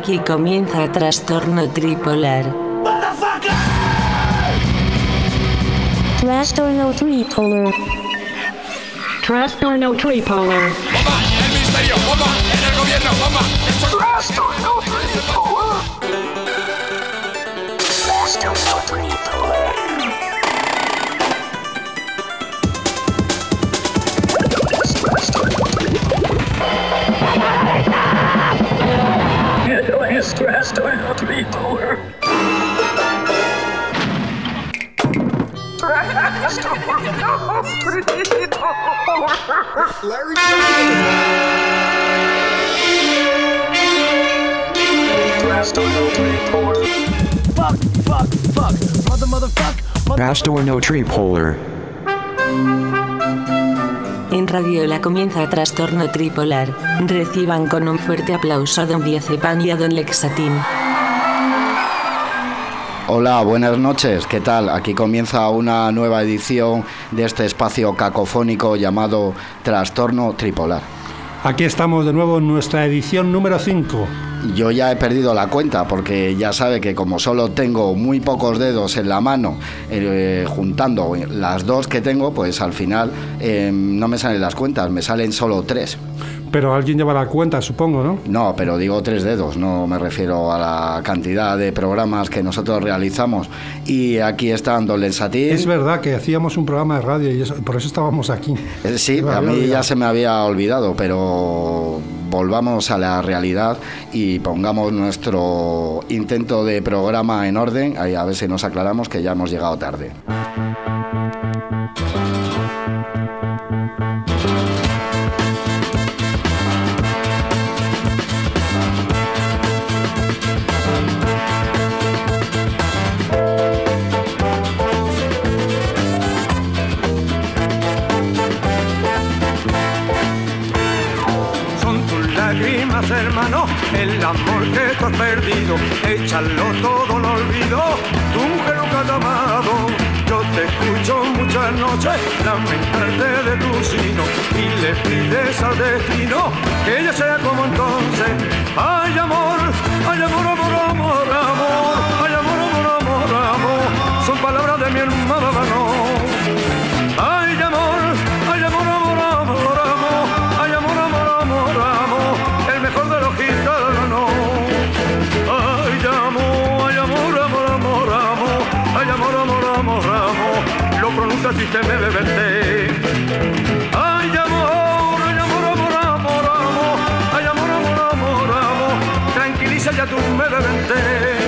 Aquí comienza Trastorno Tripolar. Trastorno Tripolar. Trastorno Tripolar. ¡Bomba! ¡En el ministerio! ¡Bomba! ¡En el gobierno! ¡Bomba! Trastorno Tripolar. Trastorno Tripolar. Trastorno Tripolar. Trastorno Tripolar. En Radiola comienza Trastorno Tripolar. Reciban con un fuerte aplauso a Don Diazepam y a Don Lexatin. Hola, buenas noches, ¿qué tal? Aquí comienza una nueva edición de este espacio cacofónico llamado Trastorno Tripolar. Aquí estamos de nuevo en nuestra edición número 5. Yo ya he perdido la cuenta porque ya sabe que como solo tengo muy pocos dedos en la mano, juntando las dos que tengo, pues al final no me salen las cuentas, me salen solo 3. Pero alguien lleva la cuenta, supongo, ¿no? No, pero digo 3 dedos, no me refiero a la cantidad de programas que nosotros realizamos. Y aquí está Don Lexatin. Es verdad que hacíamos un programa de radio y por eso estábamos aquí. Sí, a mí ya se me había olvidado, pero volvamos a la realidad y pongamos nuestro intento de programa en orden, a ver si nos aclaramos que ya hemos llegado tarde. Hermano, el amor que tú has perdido, échalo todo al olvido, tu mujer nunca te ha amado. Yo te escucho muchas noches lamentarte de tu sino y le pides al destino que ella sea como entonces. Ay amor, ay amor, amor, amor, amor, ay amor, amor, amor, amor, son palabras de mi hermano. Ay amor, ay amor, amor, amor, amor, ay amor, amor, amor, amor, el mejor de los gitanos. Ay amor, ay amor, amor, amor, amor, ay amor, amor, amor, amor, lo pronuncias y te me bebete. Ay amor, ay amor, amor, amor, amor, ay amor, amor, amor, amor, tranquiliza ya tú me bebete.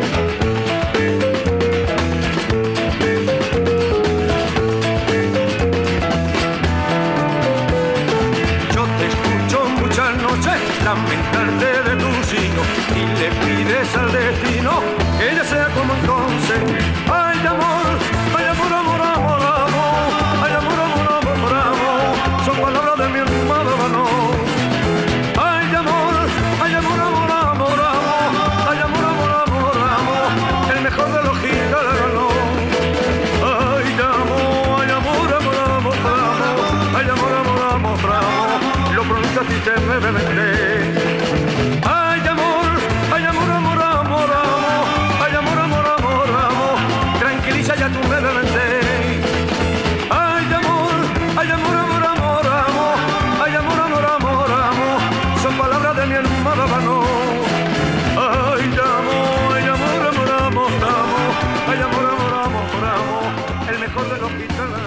Lamentarte de tu sino y le pides al destino que ella sea como entonces. Ay amor, ay amor, amor, amor, amor, ay amor, amor, amor, amor, son palabras de mi hermano. Ay amor, ay amor, amor, amor, amor, ay amor, amor, amor, amor, el mejor de los gitanos. Ay amor, ay amor, amor, amor, amor, ay amor, amor, amor, amor, lo pronuncias y te me bebete. Ay amor, ay amor, amor, amor, amor, ay amor, amor, amor, amor, tranquiliza ya tú me bebete. Ay amor, ay amor, amor, amor, amor, ay amor, amor, amor, amor, son palabras de mi hermano. Ay amor, ay amor, amor, amor, amor, ay amor, amor, amor, amor, el mejor de los gitanos.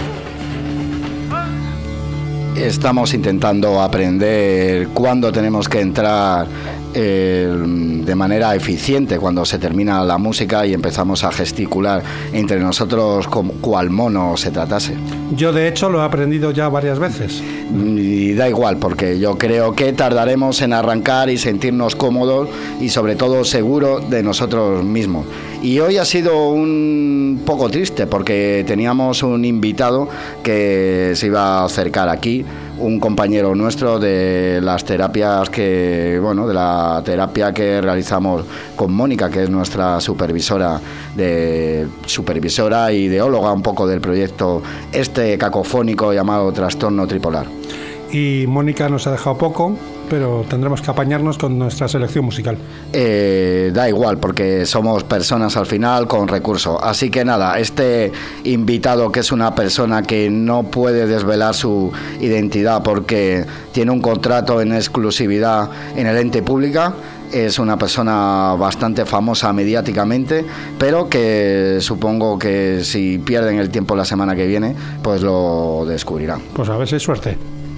Estamos intentando aprender cuándo tenemos que entrar de manera eficiente cuando se termina la música y empezamos a gesticular entre nosotros como cual mono se tratase. Yo de hecho lo he aprendido ya varias veces. Y da igual, porque yo creo que tardaremos en arrancar y sentirnos cómodos y sobre todo seguros de nosotros mismos. Y hoy ha sido un poco triste porque teníamos un invitado que se iba a acercar aquí, un compañero nuestro de las terapias de la terapia que realizamos con Mónica, que es nuestra supervisora y ideóloga un poco del proyecto cacofónico llamado Trastorno Tripolar. Y Mónica nos ha dejado poco. pero tendremos que apañarnos con nuestra selección musical. Da igual, porque somos personas al final con recursos. Así que nada, este invitado, que es una persona que no puede desvelar su identidad porque tiene un contrato en exclusividad en el ente pública, es una persona bastante famosa mediáticamente, pero que supongo que si pierden el tiempo la semana que viene, pues lo descubrirán. Pues a ver si hay suerte.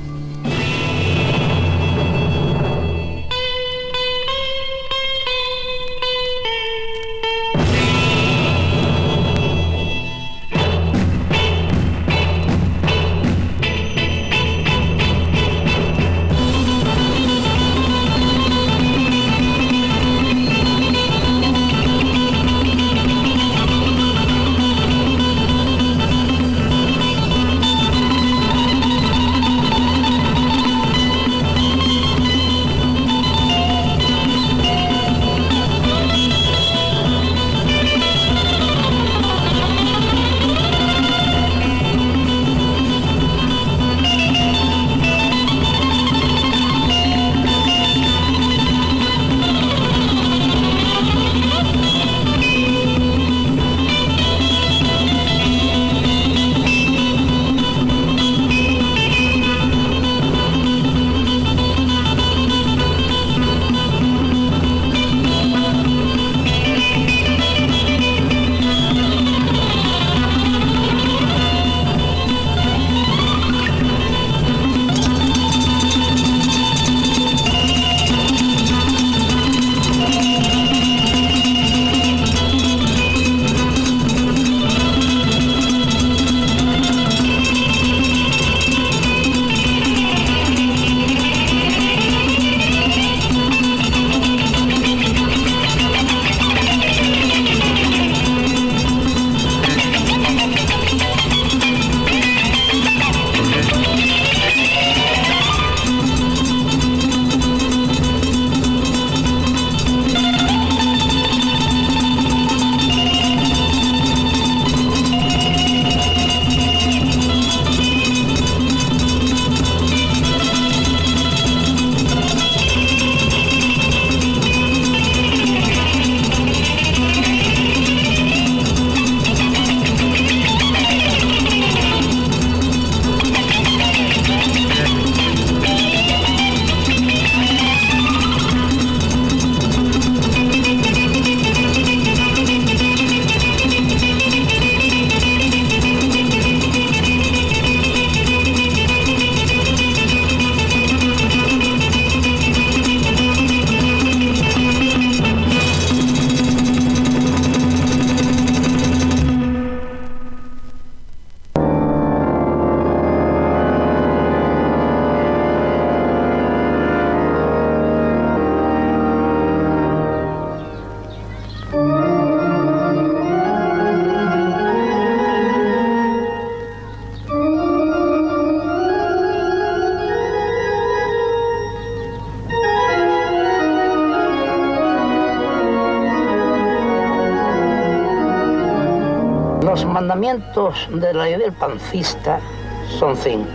Los mandamientos de la ley del pancista son 5.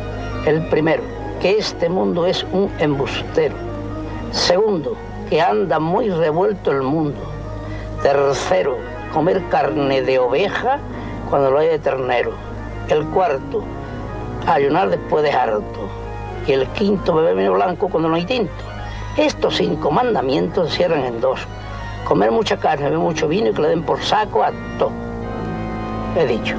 El primero, que este mundo es un embustero. Segundo, que anda muy revuelto el mundo. Tercero, comer carne de oveja cuando lo hay de ternero. El cuarto, ayunar después de harto. Y el quinto, beber vino blanco cuando no hay tinto. Estos 5 mandamientos se cierran en 2. Comer mucha carne, beber mucho vino y que le den por saco a todo. He dicho.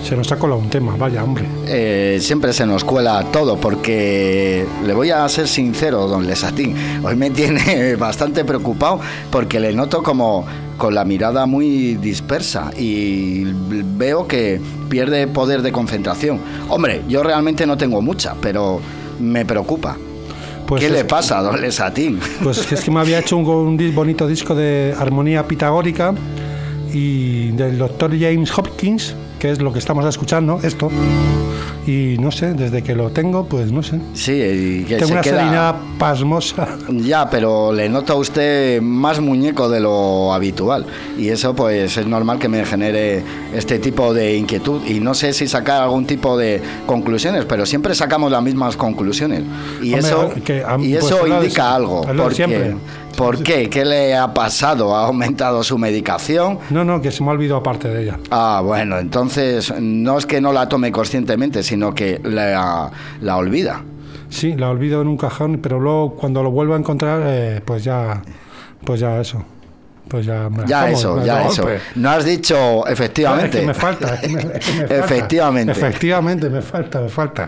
Se nos ha colado un tema, vaya hombre. Siempre se nos cuela todo, porque le voy a ser sincero, don Lesatín, hoy me tiene bastante preocupado porque le noto como con la mirada muy dispersa y veo que pierde poder de concentración. Hombre, yo realmente no tengo mucha, pero me preocupa. Pues ¿qué le pasa, don Lesatín? Pues es que me había hecho un bonito disco de armonía pitagórica y del doctor James Hopkins, que es lo que estamos escuchando, esto. Y no sé, desde que lo tengo, pues no sé. Sí, y que tengo una serenidad pasmosa. Ya, pero le noto a usted más muñeco de lo habitual. Y eso, pues, es normal que me genere este tipo de inquietud. Y no sé si sacar algún tipo de conclusiones, pero siempre sacamos las mismas conclusiones. Y hombre, eso indica algo. ¿Por qué? ¿Qué le ha pasado? ¿Ha aumentado su medicación? No, que se me ha olvidado parte de ella. Ah, bueno, entonces no es que no la tome conscientemente, sino que la olvida. Sí, la olvido en un cajón, pero luego cuando lo vuelvo a encontrar, pues ya eso. Pues ya me eso. No has dicho efectivamente. Es que me falta. Efectivamente. Efectivamente, me falta.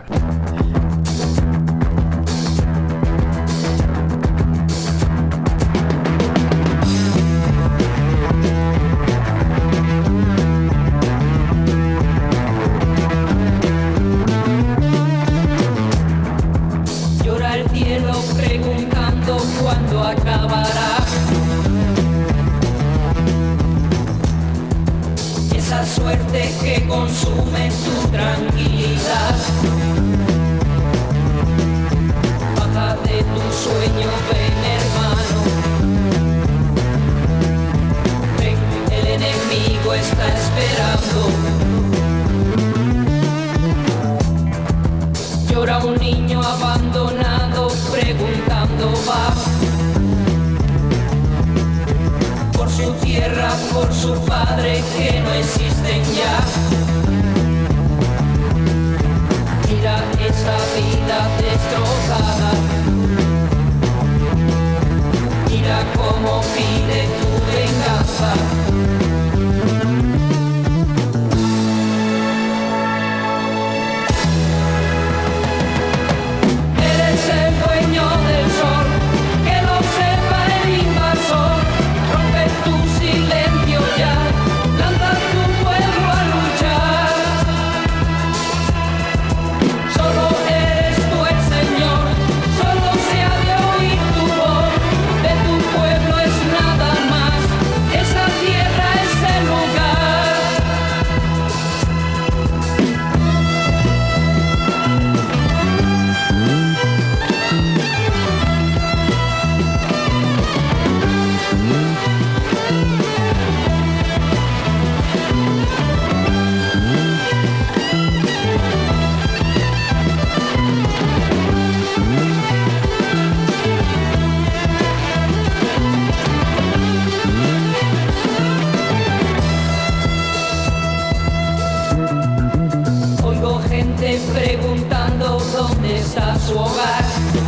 Preguntando dónde está su hogar.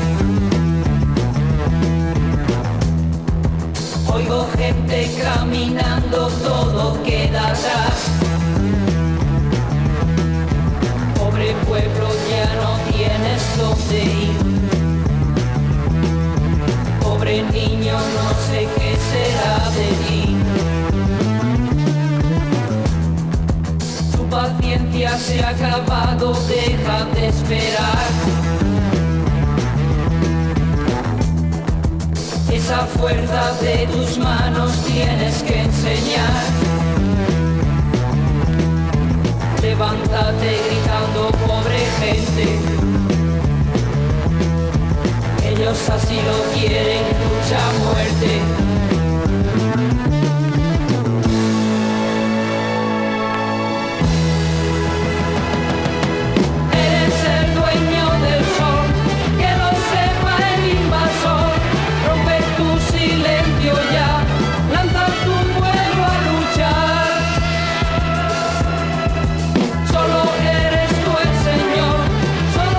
Oigo gente caminando, todo queda atrás. Pobre pueblo, ya no tienes dónde ir. Pobre niño, no sé qué será de ti. Paciencia se ha acabado, deja de esperar. Esa fuerza de tus manos tienes que enseñar. Levántate gritando, pobre gente. Ellos así lo quieren, lucha a muerte.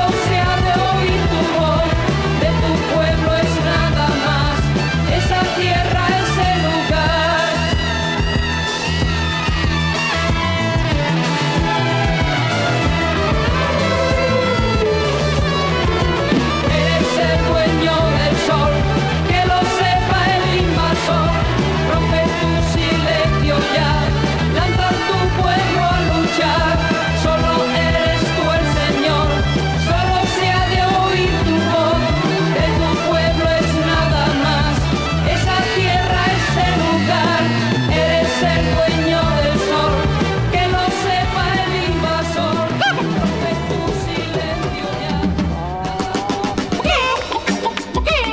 Tierra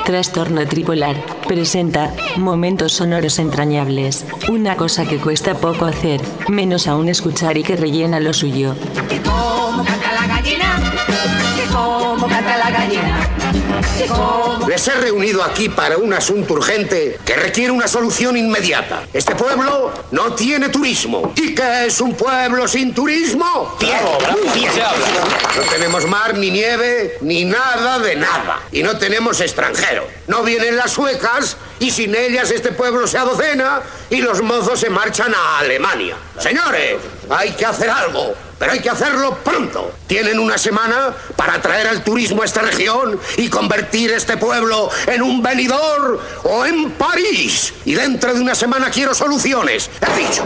Trastorno Tripolar presenta Momentos Sonoros Entrañables, una cosa que cuesta poco hacer, menos aún escuchar y que rellena lo suyo. Que como canta la gallina, que como canta la gallina, que como... Les he reunido aquí para un asunto urgente que requiere una solución inmediata. Este pueblo no tiene turismo. ¿Y qué es un pueblo sin turismo? No tenemos mar, ni nieve, ni nada de nada. Y no tenemos extranjeros. No vienen las suecas y sin ellas este pueblo se adocena y los mozos se marchan a Alemania. Señores, hay que hacer algo, pero hay que hacerlo pronto. Tienen una semana para traer al turismo a esta región y convertir este pueblo en un Benidorm o en París. Y dentro de una semana quiero soluciones. He dicho.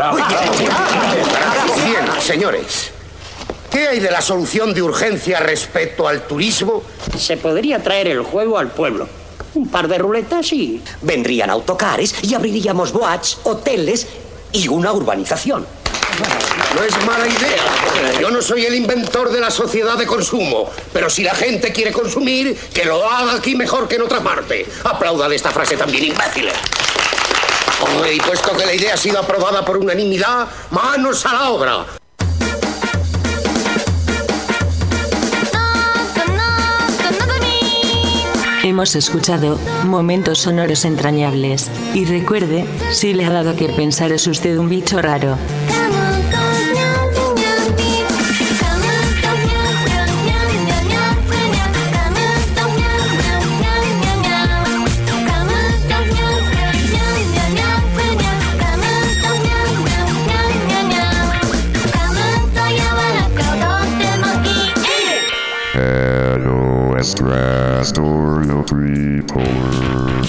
Bien, señores. ¿Qué hay de la solución de urgencia respecto al turismo? Se podría traer el juego al pueblo. Un par de ruletas y... Vendrían autocares y abriríamos boats, hoteles y una urbanización. No es mala idea. Yo no soy el inventor de la sociedad de consumo, pero si la gente quiere consumir, que lo haga aquí mejor que en otra parte. Aplaudan esta frase también imbécil. Y puesto que la idea ha sido aprobada por unanimidad, manos a la obra. Hemos escuchado Momentos Sonoros Entrañables. Y recuerde, si le ha dado que pensar es usted un bicho raro. Trastorno Tripolar.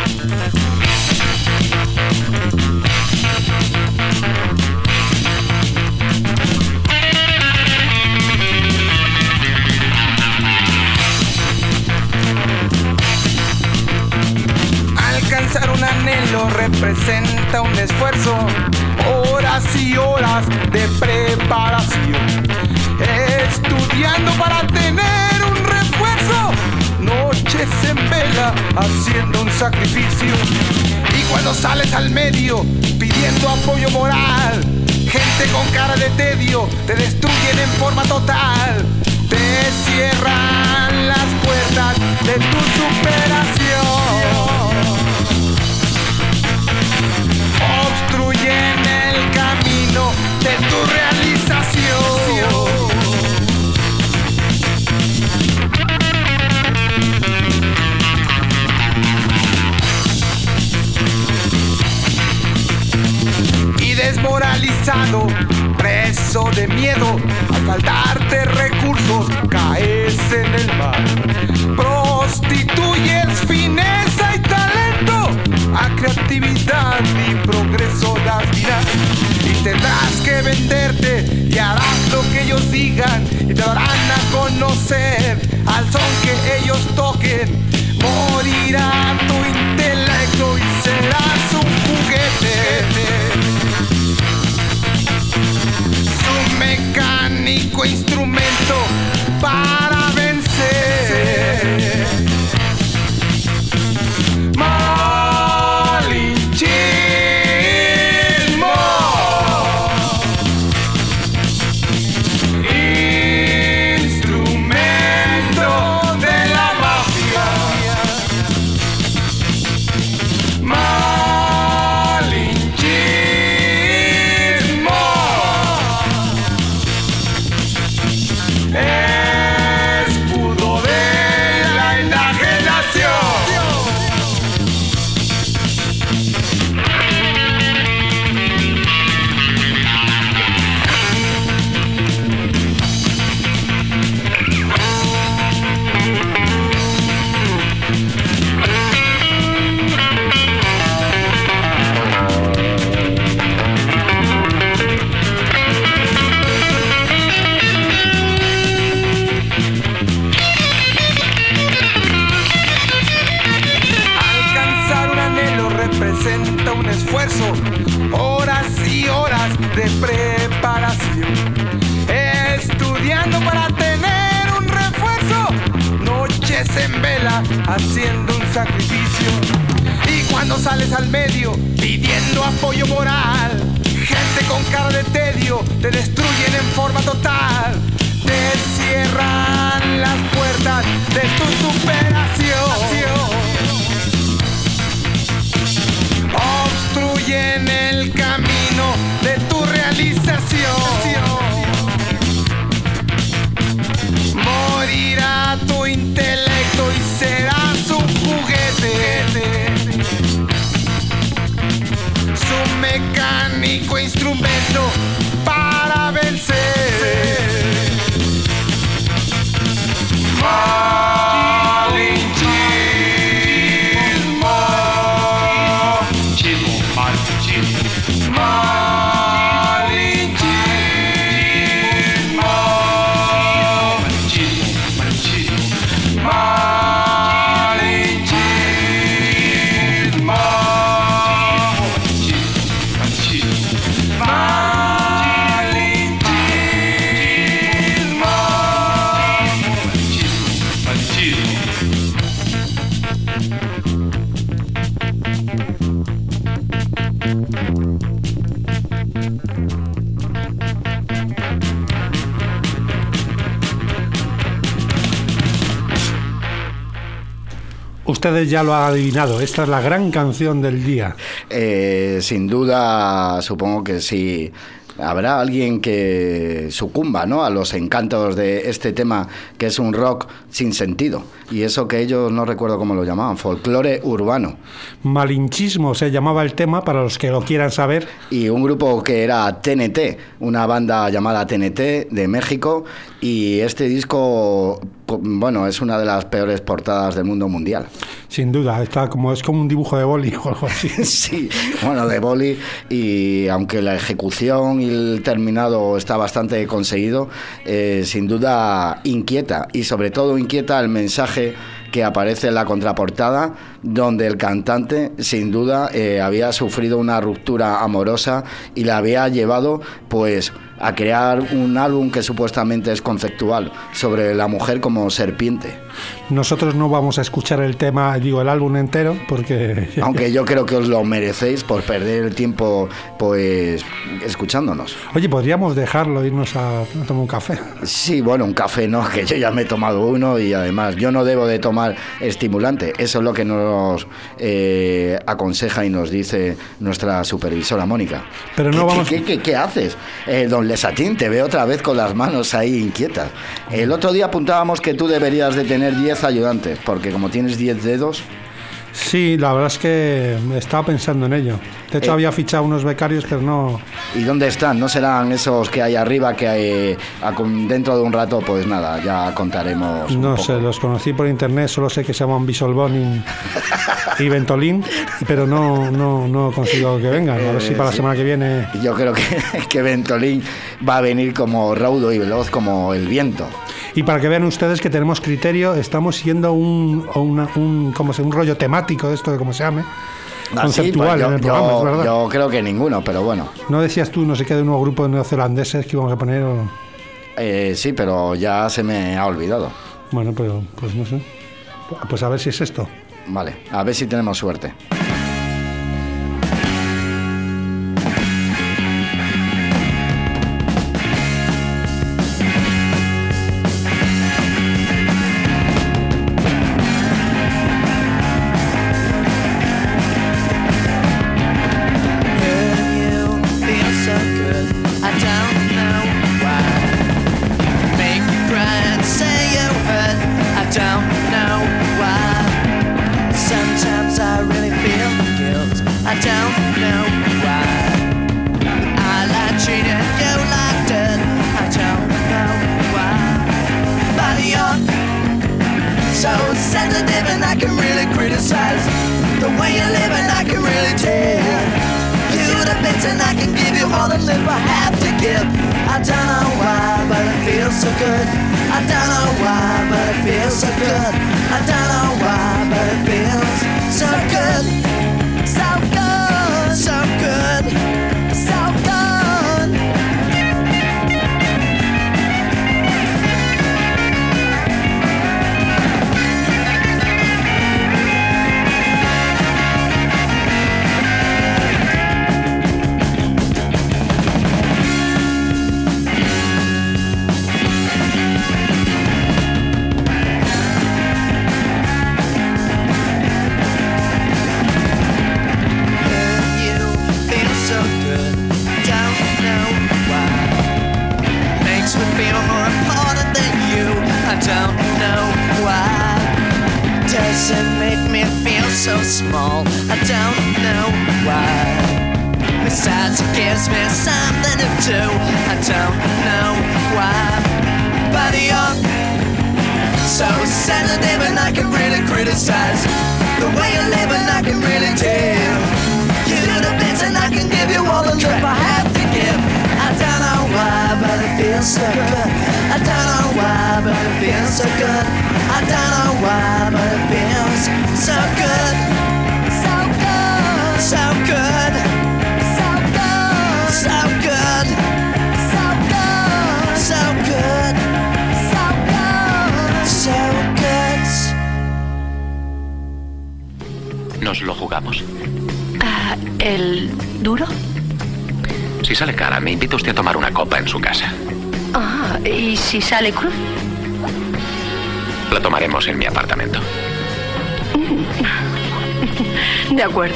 Alcanzar un anhelo representa un esfuerzo, horas y horas de preparación, estudiando para tener un refuerzo, noches en vela haciendo un sacrificio. Y cuando sales al medio pidiendo apoyo moral, gente con cara de tedio te destruyen en forma total, te cierran las puertas de tu superación, obstruyen el camino de tu realización. Y desmoralizado, preso de miedo, al faltarte recursos caes en el mar. Prostituyes fineza y talento, a creatividad y progreso das vida. Y tendrás que venderte y harás lo que ellos digan y te darán a conocer al son que ellos toquen. Morirá tu intelecto y serás un juguete, su mecánico instrumento para vencer. Malinchismo, instrumento de la mafia. Malinchismo, escudo de la enajenación. Alcanzar un anhelo representa un esfuerzo, horas y horas de preparación, estudiando para tener un refuerzo, noches noches en vela haciendo un sacrificio. Y cuando sales al medio pidiendo apoyo moral, gente con cara de tedio te destruyen en forma total. Te cierran las puertas de tu superación, obstruyen el camino de tu realización. Morirá tu intelecto y serás un juguete, su mecánico instrumento para vencer. Ustedes ya lo han adivinado, esta es la gran canción del día. Sin duda, supongo que sí. Habrá alguien que sucumba, ¿no?, a los encantos de este tema, que es un rock sin sentido. Y eso que ellos, no recuerdo cómo lo llamaban, folclore urbano. Malinchismo se llamaba el tema, para los que lo quieran saber. Y un grupo que era TNT, una banda llamada TNT de México. Y este disco, bueno, es una de las peores portadas del mundo mundial. Sin duda, es como un dibujo de boli o algo así. Sí, bueno, de boli, y aunque la ejecución y el terminado está bastante conseguido, sin duda inquieta, y sobre todo inquieta el mensaje que aparece en la contraportada, donde el cantante sin duda había sufrido una ruptura amorosa y le había llevado pues a crear un álbum que supuestamente es conceptual sobre la mujer como serpiente. Nosotros no vamos a escuchar el álbum entero, porque... Aunque yo creo que os lo merecéis por perder el tiempo pues escuchándonos. Oye, podríamos dejarlo, irnos a tomar un café. Sí, bueno, un café no, que yo ya me he tomado uno, y además yo no debo de tomar estimulante. Eso es lo que nos aconseja y nos dice nuestra supervisora Mónica. Pero no vamos... ¿Qué haces? Don Lesatín, te veo otra vez con las manos ahí inquietas. El otro día apuntábamos que tú deberías de tener 10 ayudantes, porque como tienes 10 dedos... Sí, la verdad es que estaba pensando en ello. De hecho, había fichado unos becarios, pero no... ¿Y dónde están? ¿No serán esos que hay arriba, que hay dentro de un rato? Pues nada, ya contaremos. No sé, los conocí por internet, solo sé que se llaman Bisolbón y Ventolin, pero no consigo que vengan. A ver si para la semana que viene... Yo creo que Ventolin va a venir como raudo y veloz como el viento. Y para que vean ustedes que tenemos criterio, estamos siguiendo un rollo temático, esto de cómo se llame, conceptual, pues en el programa, ¿verdad? Yo creo que ninguno, pero bueno. ¿No decías tú, no sé qué, de un nuevo grupo de neozelandeses que íbamos a poner? Sí, pero ya se me ha olvidado. Bueno, pero pues no sé. Pues a ver si es esto. Vale, a ver si tenemos suerte. so good. I don't know why, but it feels so good. I don't know why, but it feels so good. So good. So good. So good. So good. So good. So good. So good. So good. ¿Nos lo jugamos? ¿El duro? Si sale cara, me invita usted a tomar una copa en su casa. Ah, ¿y si sale cruz? La tomaremos en mi apartamento. De acuerdo.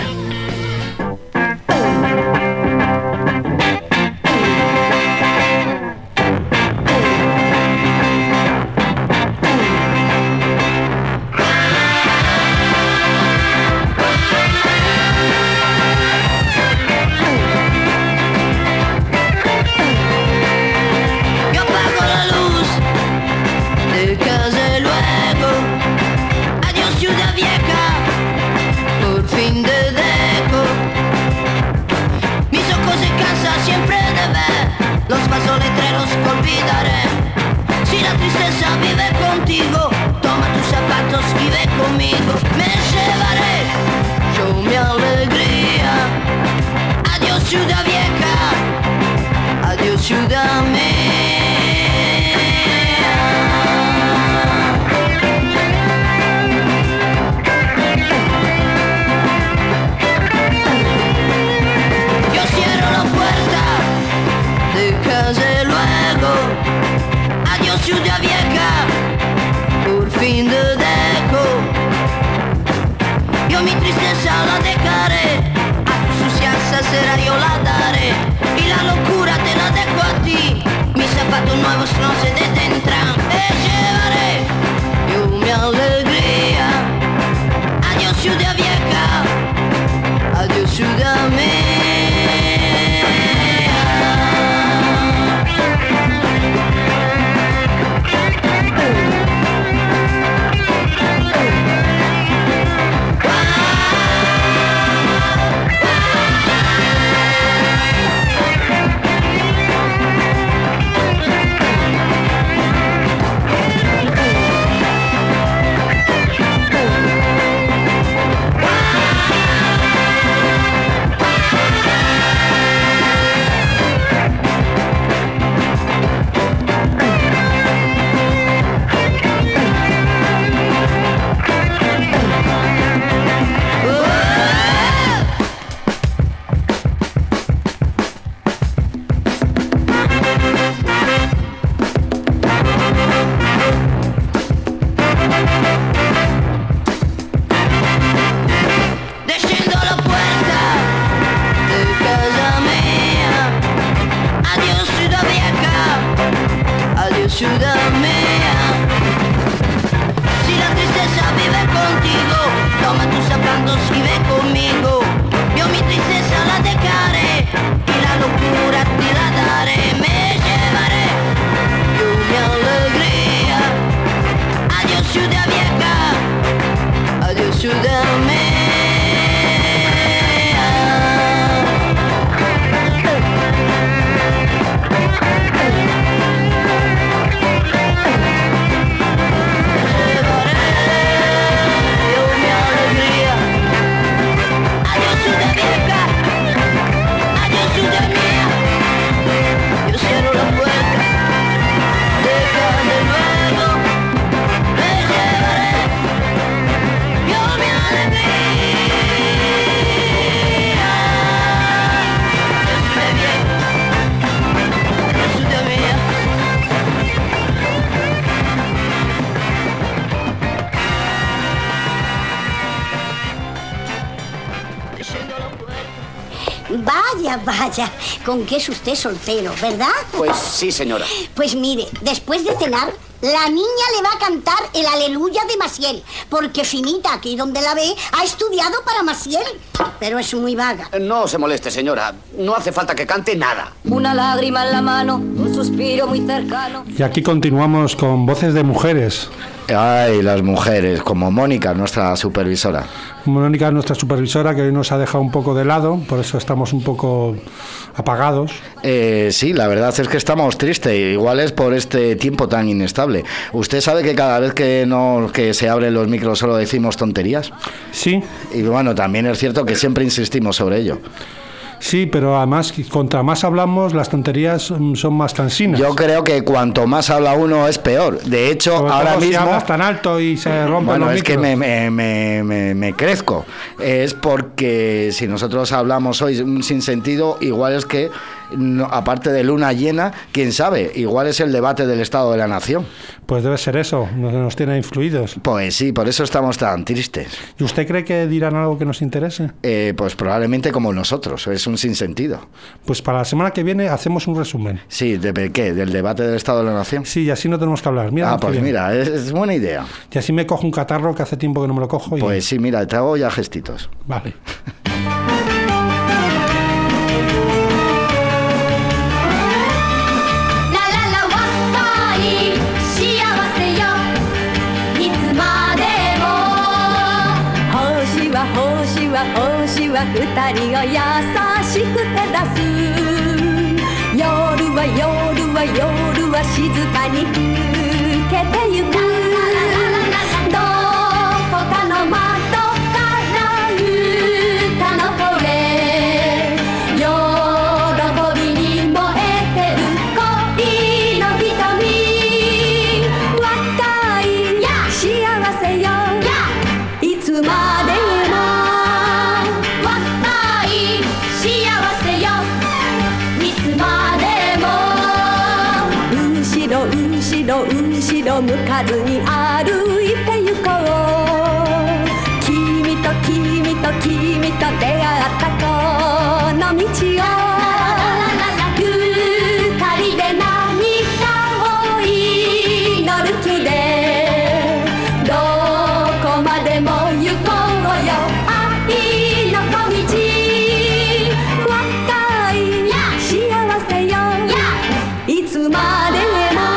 Vaya, con que es usted soltero, ¿verdad? Pues sí, señora. Pues mire, después de cenar, la niña le va a cantar el Aleluya de Maciel, porque Finita, aquí donde la ve, ha estudiado para Maciel. pero es muy vaga. No se moleste, señora. No hace falta que cante nada. Una lágrima en la mano, un suspiro muy cercano. Y aquí continuamos con voces de mujeres. Ay, las mujeres, como Mónica, nuestra supervisora. Mónica, nuestra supervisora, que hoy nos ha dejado un poco de lado, por eso estamos un poco apagados. Sí, la verdad es que estamos tristes, igual es por este tiempo tan inestable. ¿Usted sabe que cada vez que se abren los micros solo decimos tonterías? Sí. Y bueno, también es cierto que siempre insistimos sobre ello. Sí, pero además, contra más hablamos, las tonterías son más cansinas. Yo creo que cuanto más habla uno es peor. De hecho, ahora mismo... Si hablas tan alto y se rompen los micros. Bueno, es que me crezco. Es porque si nosotros hablamos hoy un sinsentido, igual es que, aparte de luna llena, quién sabe, igual es el debate del Estado de la Nación. Pues debe ser eso, nos tiene influidos. Pues sí, por eso estamos tan tristes. ¿Y usted cree que dirán algo que nos interese? Pues probablemente como nosotros, es un sinsentido. Pues para la semana que viene hacemos un resumen. Sí, ¿de qué? ¿Del debate del Estado de la Nación? Sí, y así no tenemos que hablar. Mira, pues mira, es buena idea. Y así me cojo un catarro que hace tiempo que no me lo cojo. Pues sí, mira, te hago ya gestitos. Vale. 向かずに歩いて行こう君と君と君と出会ったこの道を二人で何かを祈る気でどこまでも行こうよ愛の小道若い幸せよいつまで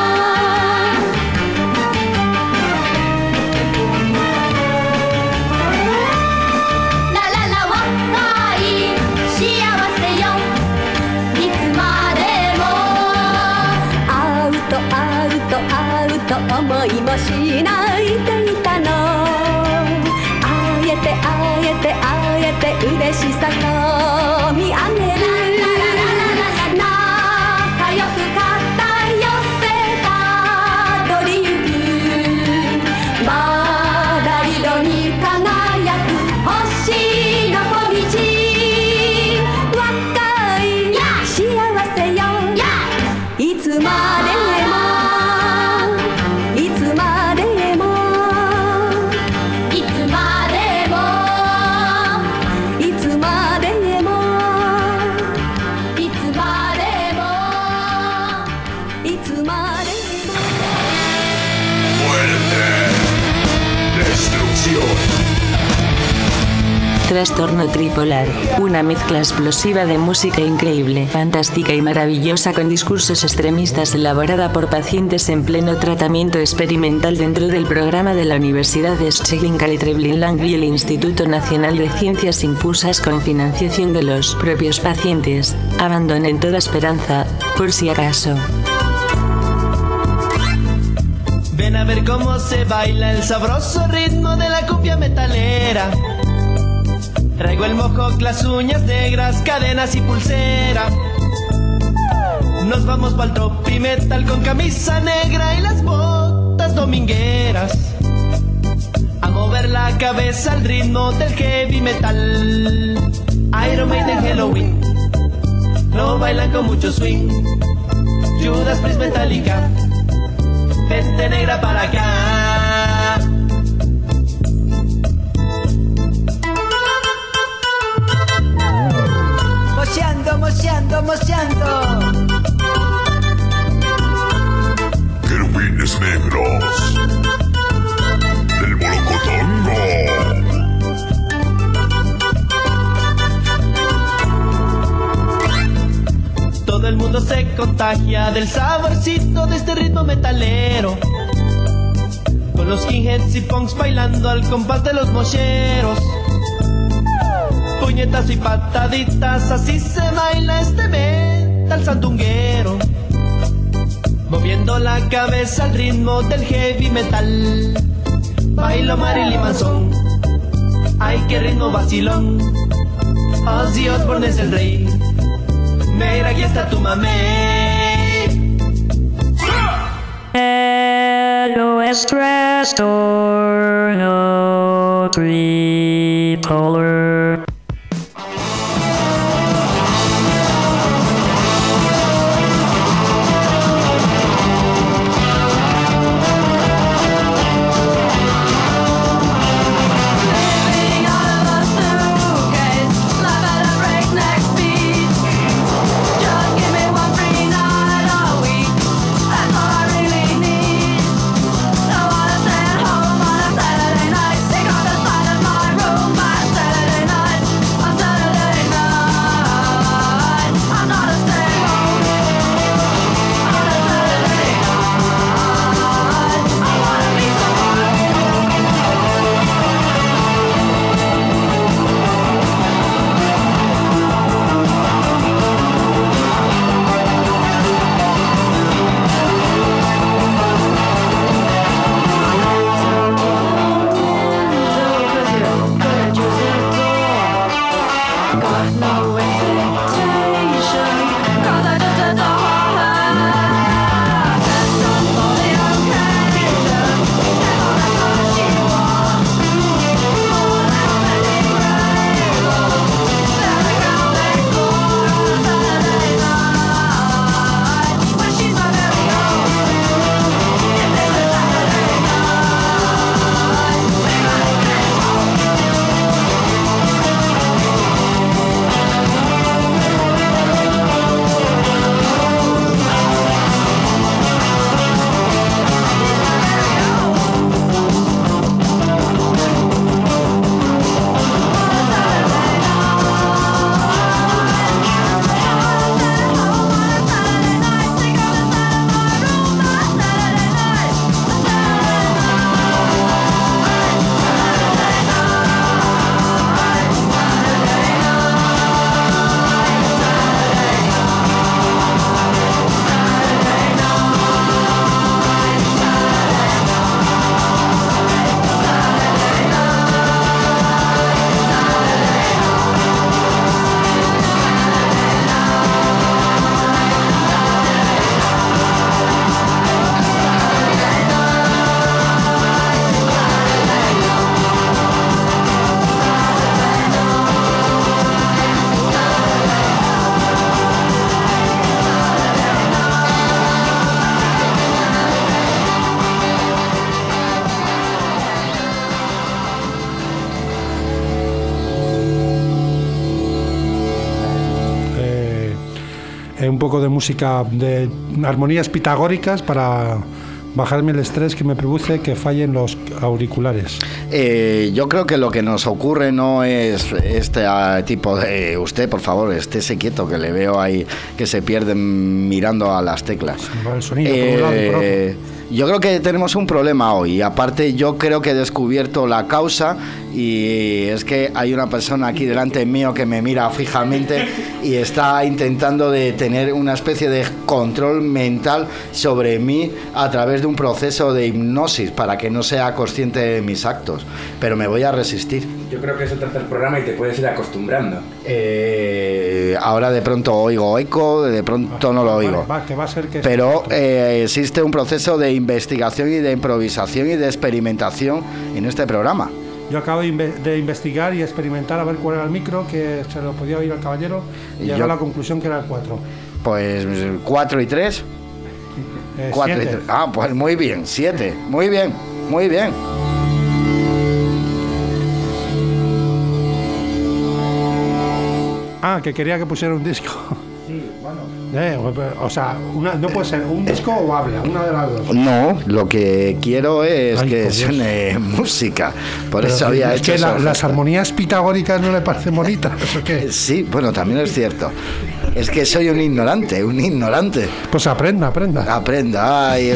思いもしないでいたの会えて会えて会えて嬉しさこみ上げる仲良く肩寄せたどりゆくまだ色に輝く星の小道若い幸せよいつまで Trastorno tripolar, una mezcla explosiva de música increíble, fantástica y maravillosa con discursos extremistas elaborada por pacientes en pleno tratamiento experimental dentro del programa de la Universidad de Scheveningen-Treblin-Lang y el Instituto Nacional de Ciencias Infusas con financiación de los propios pacientes. Abandonen toda esperanza, por si acaso. Ven a ver cómo se baila el sabroso ritmo de la cumbia metalera. Traigo el mohawk, las uñas negras, cadenas y pulsera. Nos vamos pa'l tropi metal con camisa negra y las botas domingueras. A mover la cabeza al ritmo del heavy metal. Iron Maiden, Halloween, lo bailan con mucho swing. Judas Priest, Metallica, vente negra para acá. Moceando, moceando, moceando. Querubines negros del Molocotongo. mundo se contagia del saborcito de este ritmo metalero. Con los skinheads y punks bailando al compás de los mocheros. Puñetas y pataditas, así se baila este metal sandunguero. Moviendo la cabeza al ritmo del heavy metal. Bailo Marilyn Manson. Ay, qué ritmo vacilón. Ozzy Osbourne es el rey. Mira, aquí está tu mamé. Hello, Express Torno Tricolor. Un poco de música de armonías pitagóricas para bajarme el estrés que me produce que fallen los auriculares. Yo creo que lo que nos ocurre no es este tipo de... Usted, por favor, estése quieto, que le veo ahí que se pierden mirando a las teclas. El sonido por un lado y por otro. Yo creo que tenemos un problema hoy. Aparte, yo creo que he descubierto la causa, y es que hay una persona aquí delante mío que me mira fijamente y está intentando de tener una especie de control mental sobre mí a través de un proceso de hipnosis para que no sea consciente de mis actos. Pero me voy a resistir. Yo creo que es el tercer programa y te puedes ir acostumbrando. Ahora de pronto oigo eco, de pronto no lo oigo. Que va a ser que pero existe un proceso de investigación y de improvisación y de experimentación en este programa. Yo acabo de investigar y experimentar a ver cuál era el micro, que se lo podía oír al caballero, y llegué a la conclusión que era el 4. Pues 4 y 3. 4 y 3. Ah, pues muy bien, 7. Muy bien, muy bien. Ah, que quería que pusiera un disco. Sí, bueno. O sea, no puede ser un disco o habla, una de las dos. No, lo que quiero es que suene música. Por eso había hecho eso. Las armonías pitagóricas no le parecen bonitas, ¿o qué? Sí, bueno, también es cierto. Es que soy un ignorante, un ignorante. Pues aprenda. Aprenda, ay.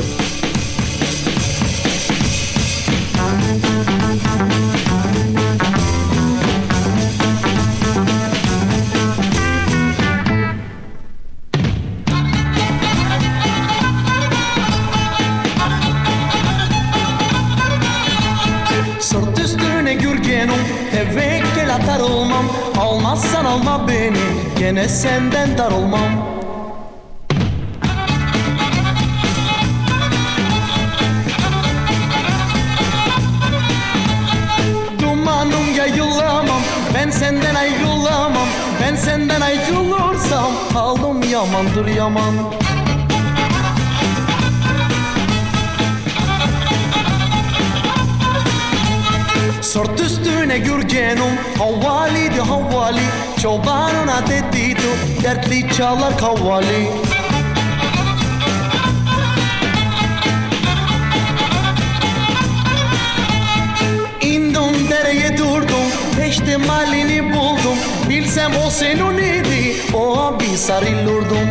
Sırt üstüne gürgenim, tevekkül atar olmam. Almazsan alma beni, gene senden darılmam. Dumanım yayılamam, ben senden ayrılamam. Ben senden ayrılırsam, kaldım yamandır yaman. Sırt üstüne gürgenim, havvaliydi havvali. Çobanına dediydi, dertli çalar kavvali. İndim dereye durdum, peştemalini buldum. Bilsem o senin idi, o bir sarılırdım.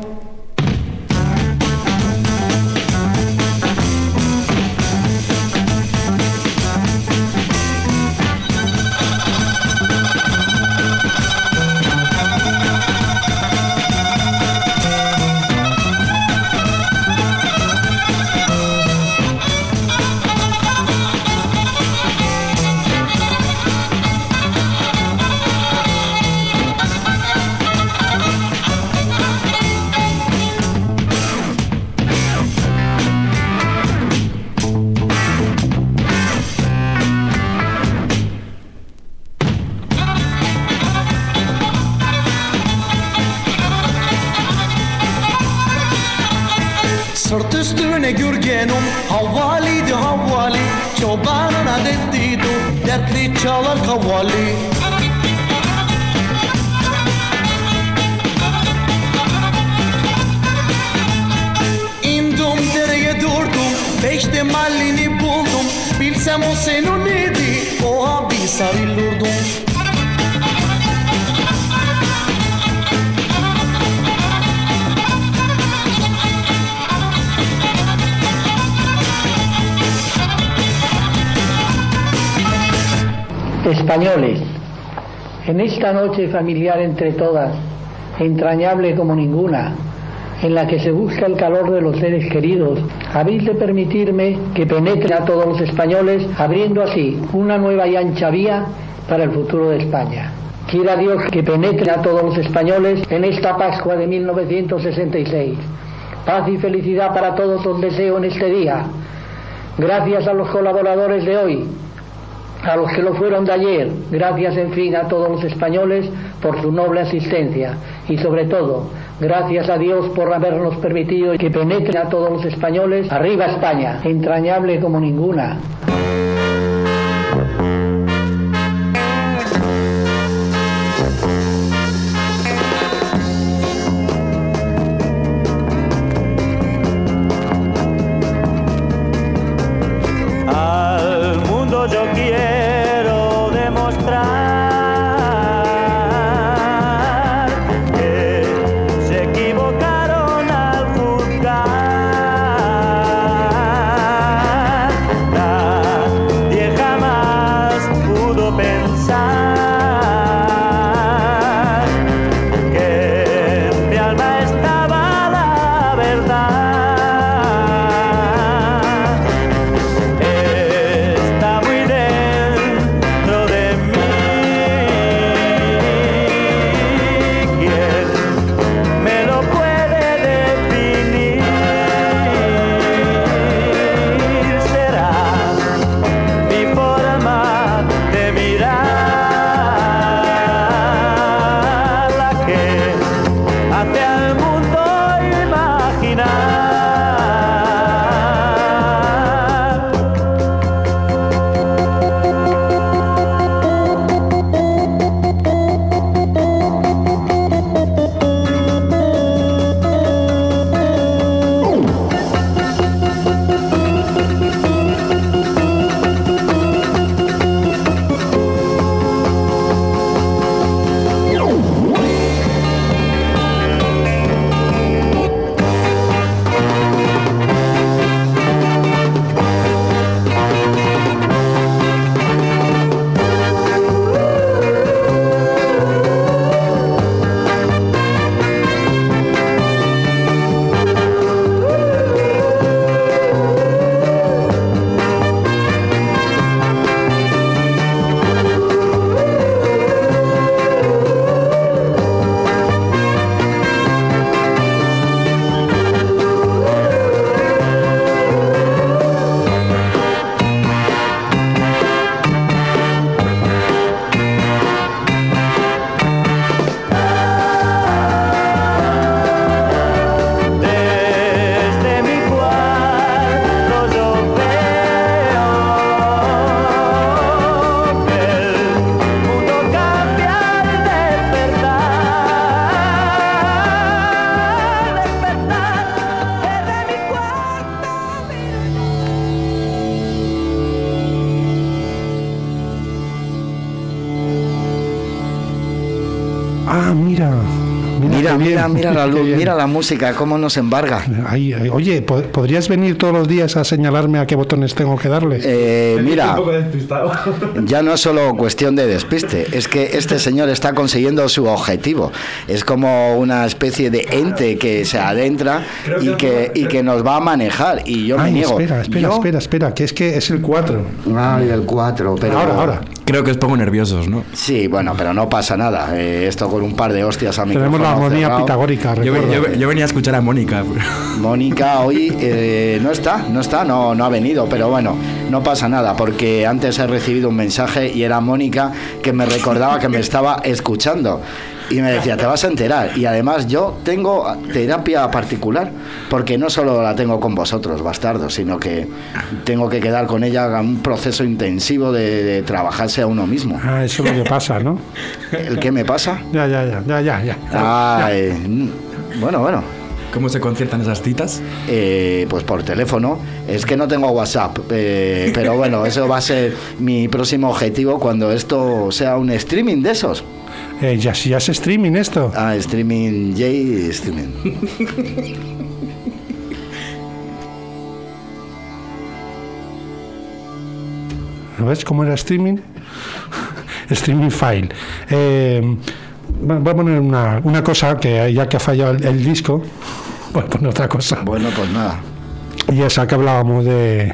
Sırt üstüne gürgenim, havvaliydi havvali. Çobanına dediydi, dertli çalar kavvali. İndim dereye durdum, peştemalini buldum. Bilsem o senin idi, o bir sarılırdım. Españoles, en esta noche familiar entre todas, entrañable como ninguna, en la que se busca el calor de los seres queridos, habéis de permitirme que penetre a todos los españoles, abriendo así una nueva y ancha vía para el futuro de España. Quiera Dios que penetre a todos los españoles en esta Pascua de 1966. Paz y felicidad para todos os deseo en este día. Gracias a los colaboradores de hoy, a los que lo fueron de ayer, gracias en fin a todos los españoles por su noble asistencia y sobre todo, gracias a Dios por habernos permitido que penetre a todos los españoles. Arriba España, entrañable como ninguna. Yo quiero demostrar que se equivocaron al juzgar la Mira la luz, mira la música, cómo nos embarga. Oye, ¿podrías venir todos los días a señalarme a qué botones tengo que darle? Mira, ya no es solo cuestión de despiste, es que este señor está consiguiendo su objetivo. Es como una especie de ente que se adentra y que nos va a manejar. Y yo me niego. Espera, que es el 4. Ay, el 4, pero... Ahora. Creo que os pongo nerviosos, ¿no? Sí, bueno, pero no pasa nada. Esto con un par de hostias a mí. Tenemos la armonía pitagórica, yo venía a escuchar a Mónica. Mónica hoy no ha venido, pero bueno, no pasa nada, porque antes he recibido un mensaje y era Mónica que me recordaba que me estaba escuchando. Y me decía, te vas a enterar. Y además yo tengo terapia particular, porque no solo la tengo con vosotros, bastardos, sino que tengo que quedar con ella a un proceso intensivo de trabajarse a uno mismo. Eso es lo que pasa, ¿no? ¿El qué me pasa? Ya. Bueno. ¿Cómo se conciertan esas citas? Pues por teléfono. Es que no tengo WhatsApp, pero bueno, eso va a ser mi próximo objetivo cuando esto sea un streaming de esos. Ya es streaming esto. Streaming. ¿No ves cómo era streaming? Streaming file. Voy a poner una cosa que ya que ha fallado el disco, voy a poner otra cosa. Bueno, pues nada. Y esa que hablábamos de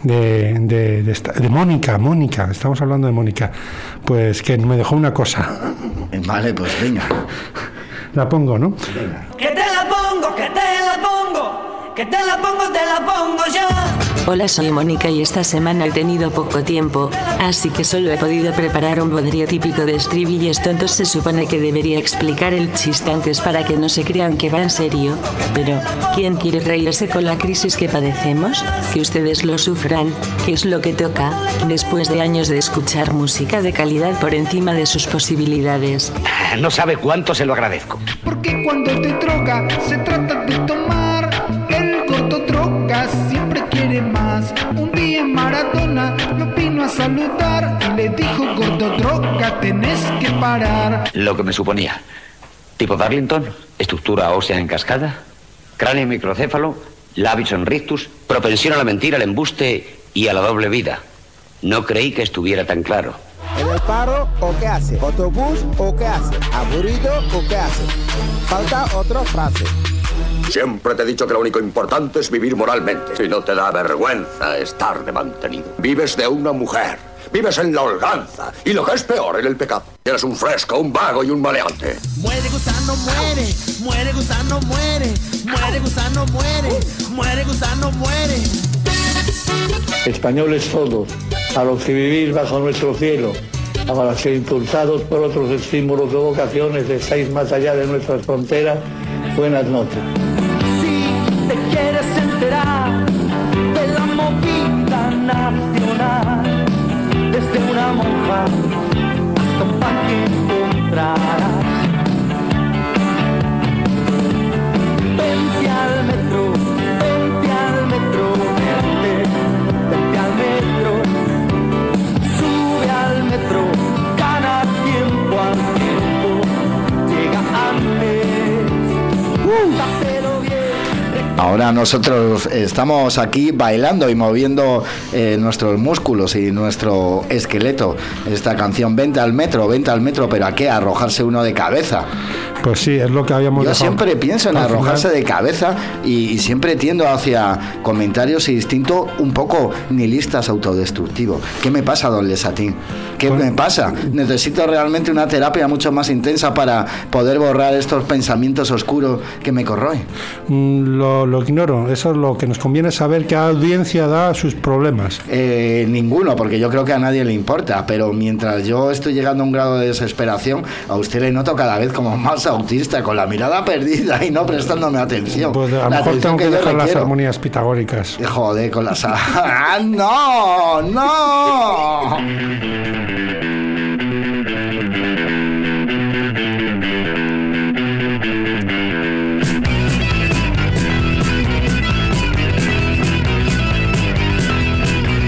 Mónica, estamos hablando de Mónica, pues que me dejó una cosa. Vale, pues venga. La pongo, ¿no? Venga. Que te la pongo, que te la pongo, que te la pongo ya. Hola, soy Mónica y esta semana he tenido poco tiempo, así que solo he podido preparar un bodrio típico de estribillos tontos. Se supone que debería explicar el chiste antes para que no se crean que va en serio, pero ¿quién quiere reírse con la crisis que padecemos? Que ustedes lo sufran, que es lo que toca, después de años de escuchar música de calidad por encima de sus posibilidades. No sabe cuánto se lo agradezco. Porque cuando te droga se trata de tomar. El gordo droga siempre quiere más. Un día en Maradona lo vino a saludar y le dijo: gordo droga, tenés que parar. Lo que me suponía. Tipo Darlington, estructura ósea en cascada, cráneo microcéfalo, labios en rictus, propensión a la mentira, al embuste y a la doble vida. No creí que estuviera tan claro. ¿En el paro o qué hace? ¿Autobús o qué hace? ¿Aburrido o qué hace? Falta otra frase. Siempre te he dicho que lo único importante es vivir moralmente. Si no te da vergüenza estar de mantenido. Vives de una mujer. Vives en la holganza. Y lo que es peor, en el pecado. Eres un fresco, un vago y un maleante. Muere gusano, muere. Muere gusano, muere. Muere gusano, muere. Muere gusano, muere. Españoles todos, a los que vivís bajo nuestro cielo, a los que impulsados por otros estímulos de vocaciones estáis más allá de nuestras fronteras, buenas noches. Si te quieres enterar de la movida nacional, desde una monja hasta un pan que encontrarás. Vente al metro, vente al metro, vente al metro, sube al metro, gana tiempo al tiempo, llega antes. Ahora nosotros estamos aquí bailando y moviendo nuestros músculos y nuestro esqueleto. Esta canción, vente al metro, pero ¿a qué? ¿A arrojarse uno de cabeza? Pues sí, es lo que habíamos Yo dejado. siempre pienso en arrojarse de cabeza y siempre tiendo hacia comentarios y instinto un poco nihilistas, autodestructivos. ¿Qué me pasa, don Lesatín? ¿Qué me pasa? Necesito realmente una terapia mucho más intensa para poder borrar estos pensamientos oscuros que me corroen. Lo ignoro. Eso es lo que nos conviene saber, qué audiencia da a sus problemas. Ninguno, porque yo creo que a nadie le importa, pero mientras yo estoy llegando a un grado de desesperación, a usted le noto cada vez como más autista, con la mirada perdida y no prestándome atención. Pues a lo la mejor tengo que dejar las requiero. armonías pitagóricas. Joder, con las... ¡Ah, no! ¡No!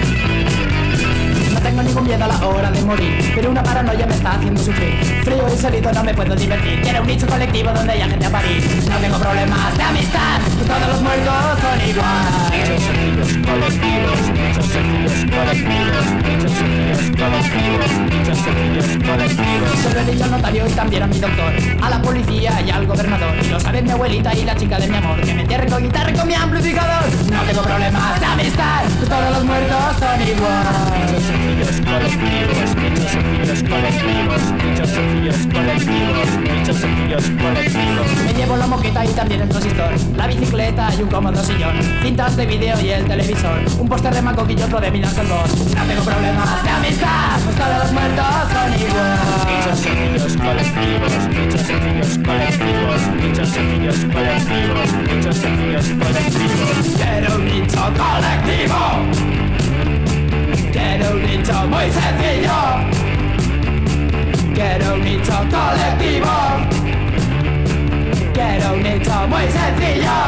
No tengo ningún miedo a la hora de morir, pero una paranoia me está haciendo sufrir. Frío y saliva aburrido, no me puedo divertir. Quiero un nicho colectivo donde haya gente a parir. No tengo problemas de amistad, pues todos los muertos son igual. Muchos sencillos colectivos, muchos sencillos colectivos, muchos sencillos colectivos, muchos sencillos colectivos. Se lo he dicho al notario y también a mi doctor, a la policía y al gobernador. Y lo saben mi abuelita y la chica de mi amor, que me entierren con guitarra y con mi amplificador. No tengo problemas de amistad, pues todos los muertos son igual. Muchos sencillos colectivos, muchos sencillos colectivos, muchos sencillos colectivos, muchos sencillos colectivos. Me llevo la moqueta y también el transistor, la bicicleta y un cómodo sillón, cintas de vídeo y el televisor, un póster de Mancock y otro de Minas del Bosch. No tengo problemas de amistad, pues todos los muertos son igual. Muchos sencillos colectivos, muchos sencillos colectivos, muchos sencillos colectivos, muchos sencillos colectivos. Quiero un nicho colectivo, quiero un nicho muy sencillo, quiero un nicho colectivo, quiero un nicho muy sencillo.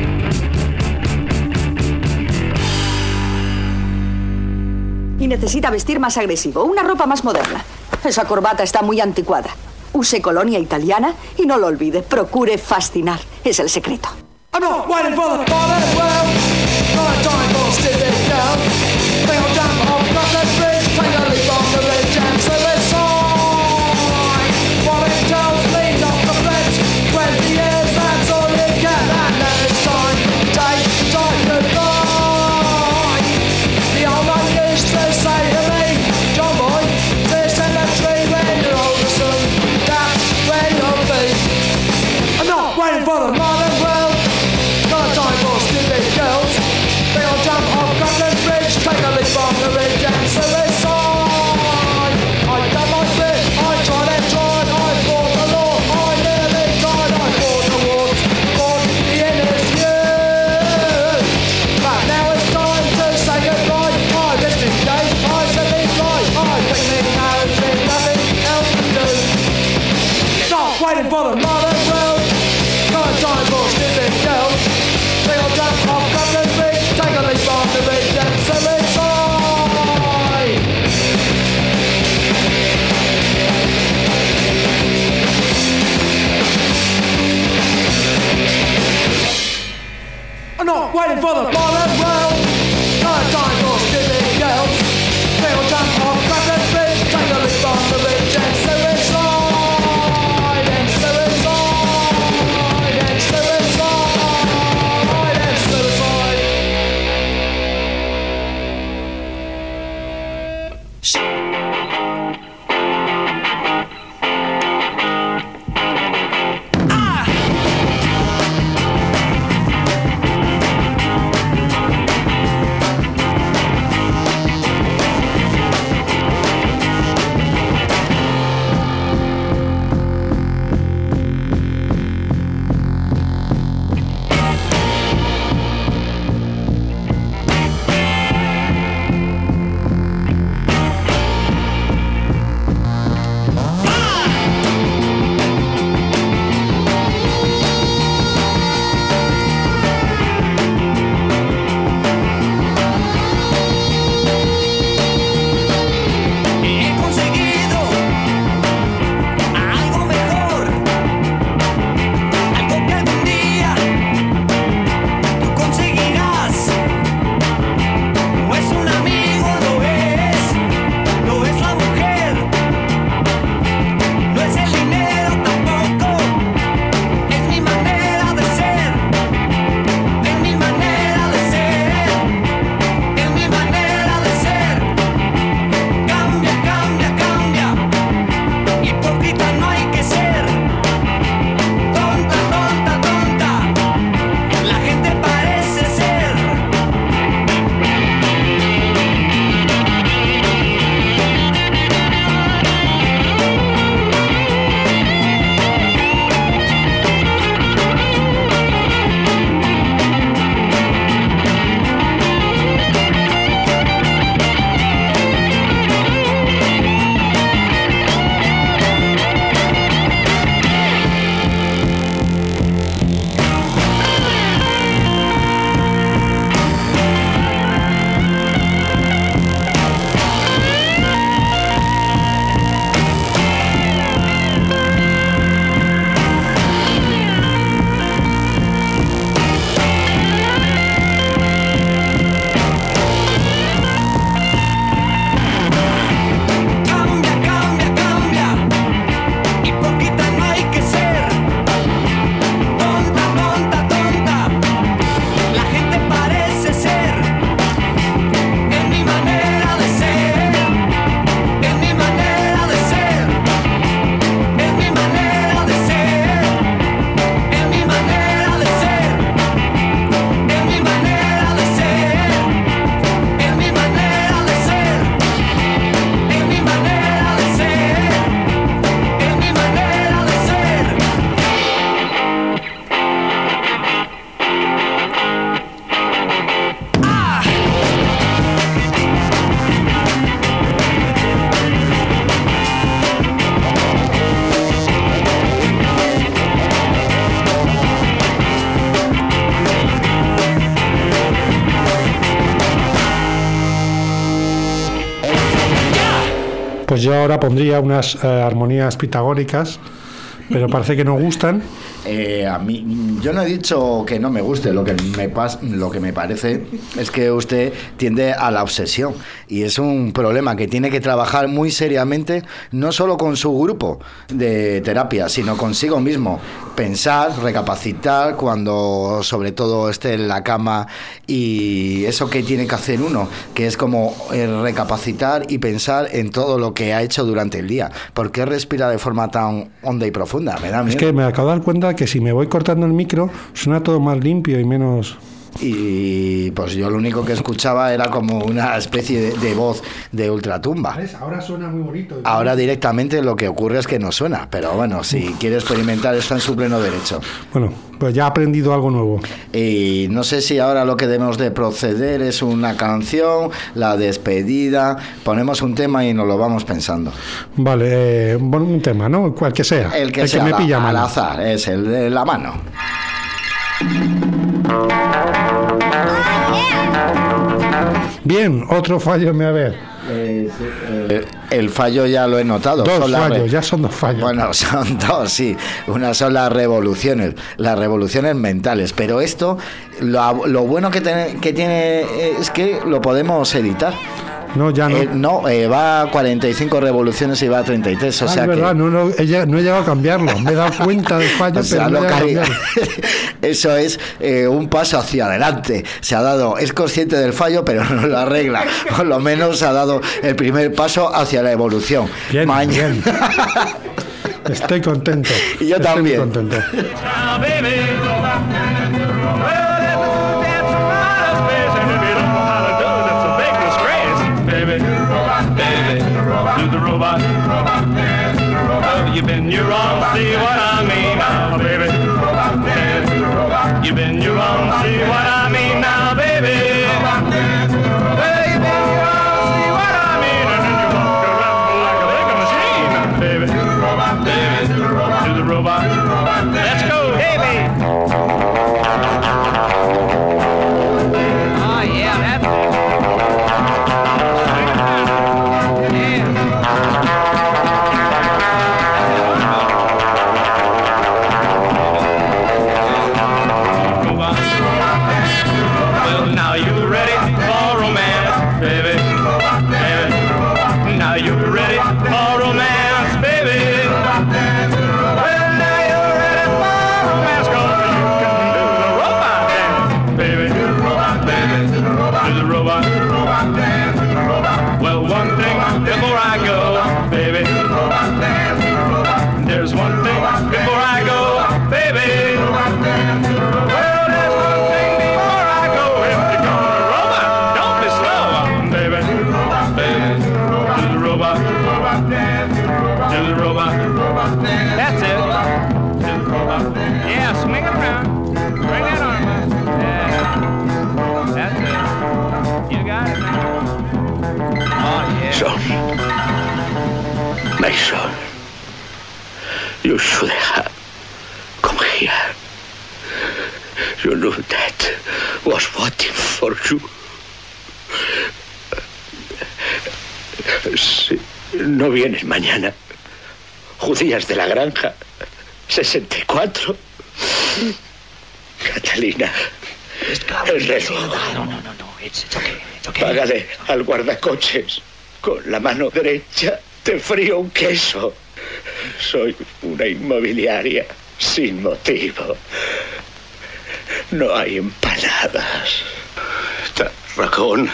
Y necesita vestir más agresivo, una ropa más moderna. Esa corbata está muy anticuada. Use colonia italiana y no lo olvide, procure fascinar. Es el secreto. I'm not waiting for the modern world. No time for stupid girl. Think I'll jump off Scotland Bridge, take a leap off the ridge and suicide. While it tells lead off the fence, 20 years, that's all you get, and then it's time. Take time goodbye. The old man used to say to me, John boy, this cemetery when you're older son, that's where you'll be. I'm not waiting for the modern world. Got time for stupid girls. Think I'll jump off Scotland Bridge, take a leap on the ridge and suicide. I done my bit, I tried and tried, I fought the law, I nearly died, I fought the wars, fought the inner's youth. But now it's time to say goodbye. I rest in days, I said me fly, I pick me out with nothing else to do. Not waiting for the modern world. Got time for stupid girls. Think I'll jump off Scotland Bridge, take a leap on the ridge and suicide. I'm not waiting for the modern world. Got time for stupid girls. Think I'll jump off Scotland Bridge, take a leap on the ridge and suicide. And suicide. And suicide. And suicide. Pues yo ahora pondría unas armonías pitagóricas, pero parece que no gustan. A mí, yo no he dicho que no me guste, lo que me parece es que usted tiende a la obsesión y es un problema que tiene que trabajar muy seriamente, no solo con su grupo de terapia, sino consigo mismo. Pensar, recapacitar cuando sobre todo esté en la cama, y eso que tiene que hacer uno, que es como recapacitar y pensar en todo lo que ha hecho durante el día. ¿Por qué respira de forma tan honda y profunda? Me da miedo. Es que me acabo de dar cuenta que si me voy cortando el micro suena todo más limpio y menos... Y pues yo lo único que escuchaba era como una especie de voz de ultratumba. ¿Ves? Ahora suena muy bonito. Ahora directamente lo que ocurre es que no suena, pero bueno, si quiere experimentar está en su pleno derecho. Bueno, pues ya he aprendido algo nuevo. Y no sé si ahora lo que debemos de proceder es una canción, la despedida, ponemos un tema y nos lo vamos pensando. Vale, un tema, ¿no? Cual que sea. El que sea, me pilla al mal. azar, es el de la mano. Bien, otro fallo, a ver. El fallo ya lo he notado. Dos fallos, ya son dos fallos. Bueno, son dos, sí. Una son las revoluciones mentales. Pero esto, lo bueno que tiene es que lo podemos editar. No, ya no. Va a 45 revoluciones y va a 33. O sea, es verdad, que... no he llegado a cambiarlo. Me he dado cuenta del fallo, pero no he llegado a cambiarlo. Eso es un paso hacia adelante. Se ha dado, es consciente del fallo, pero no lo arregla. Por lo menos ha dado el primer paso hacia la evolución. Bien. Estoy contento. Y yo también. Estoy contento. Do the robot. You bend your arm, see what I mean now, baby. You bend your arm, see what I mean now, baby. Well, you bend your arm, see what I mean, and then you walk around like a big machine, baby. Do the robot. Let's go, baby. Oh yeah, that's it. Mason, you should have come here. You knew that was waiting for you. Si no vienes mañana, Judías de la Granja, 64. Catalina, el reloj. No, it's okay. Págale al guardacoches con la mano derecha. Te frío un queso. Soy una inmobiliaria sin motivo. No hay empanadas. Tarragón.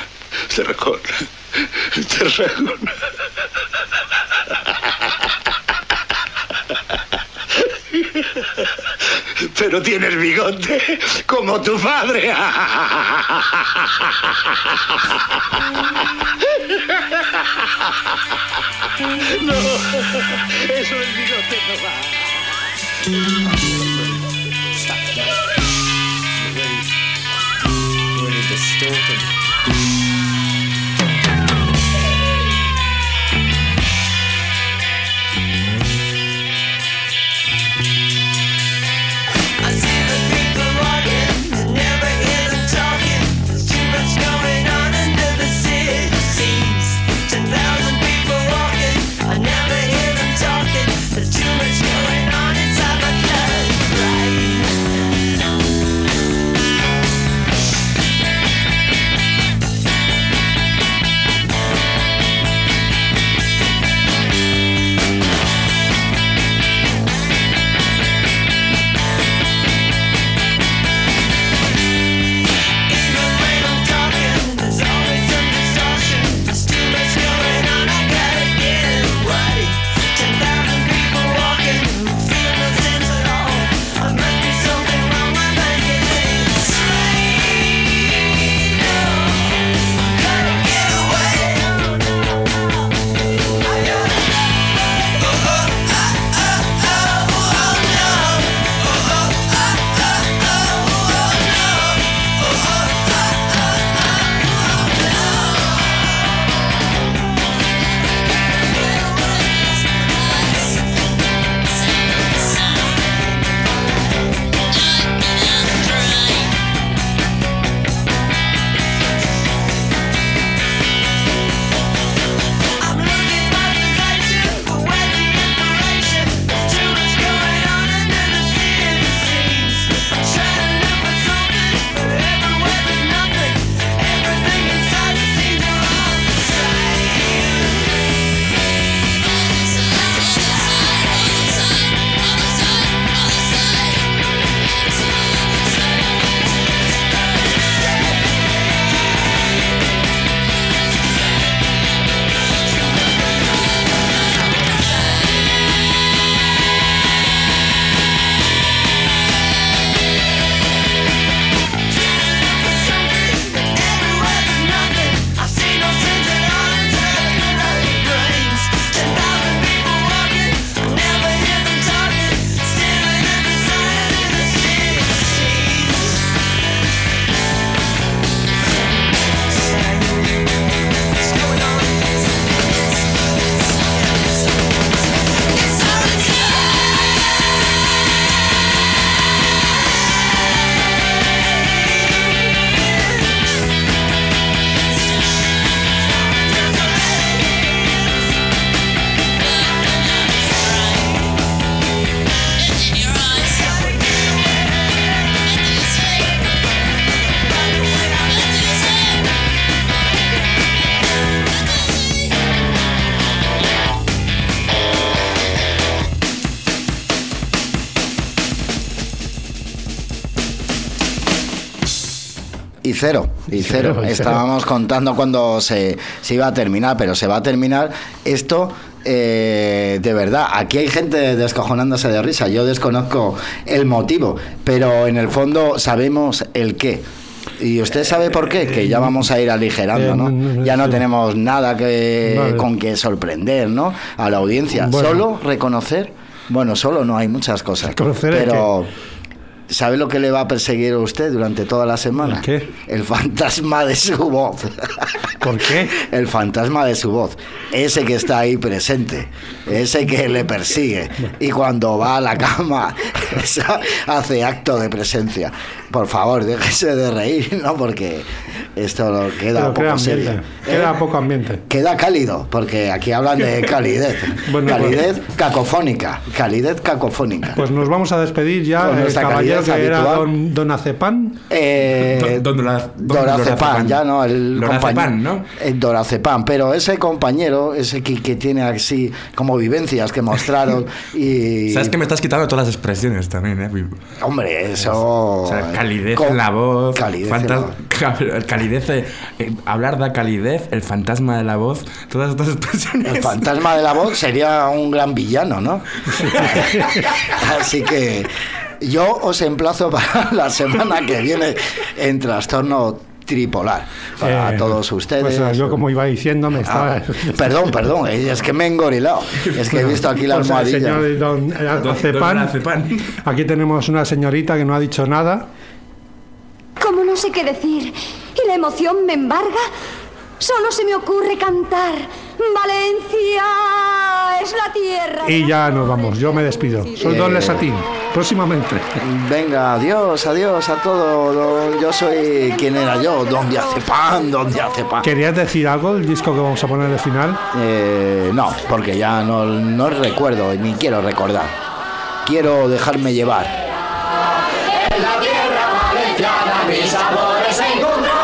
Pero tienes bigote como tu padre. No, eso del bigote no va. Stop that. Very distorted. Y cero. Estábamos contando cuando se iba a terminar, pero se va a terminar esto. De verdad, aquí hay gente descojonándose de risa. Yo desconozco el motivo, pero en el fondo sabemos el qué. ¿Y usted sabe por qué? Que ya vamos a ir aligerando, ¿no? Ya no tenemos nada con que sorprender, ¿no? A la audiencia. Bueno. Solo reconocer. Bueno, solo no hay muchas cosas. Pero ¿sabe lo que le va a perseguir a usted durante toda la semana? ¿Qué? El fantasma de su voz. ¿Por qué? El fantasma de su voz. Ese que está ahí presente. Ese que le persigue. Y cuando va a la cama hace acto de presencia. Por favor, déjese de reír, ¿no? Porque esto queda poco serio. Queda poco ambiente. Queda cálido, porque aquí hablan de calidez. Bueno, calidez cacofónica. Calidez cacofónica. Pues nos vamos a despedir ya. Con El nuestra caballero que calidez era habitual. don Acepán. Doracepan, ya no, el Lorazepam, ¿no? El Doracepan, pero ese compañero, ese que tiene así como vivencias que mostraron y... Sabes que me estás quitando todas las expresiones también, ¿eh? Hombre, eso... O sea, calidez en la voz, calidez hablar de calidez, el fantasma de la voz, todas estas expresiones. El fantasma de la voz sería un gran villano, ¿no? Así que yo os emplazo para la semana que viene en Trastorno Tripolar para todos ustedes. Pues yo, como iba diciendo, me estaba... Perdón, es que me he engorilado. Es que he visto aquí la almohadilla. Señor don Acepán, aquí tenemos una señorita que no ha dicho nada. Como no sé qué decir y la emoción me embarga, solo se me ocurre cantar: Valencia es la tierra. Y ya nos vamos, yo me despido. Soy Don Lesatín, próximamente. Venga, adiós a todos. Yo soy quien era yo, Don Diazepam. ¿Querías decir algo del disco que vamos a poner al final? No, porque ya no recuerdo ni quiero recordar. Quiero dejarme llevar. En la tierra valenciana mis sabores encontrar.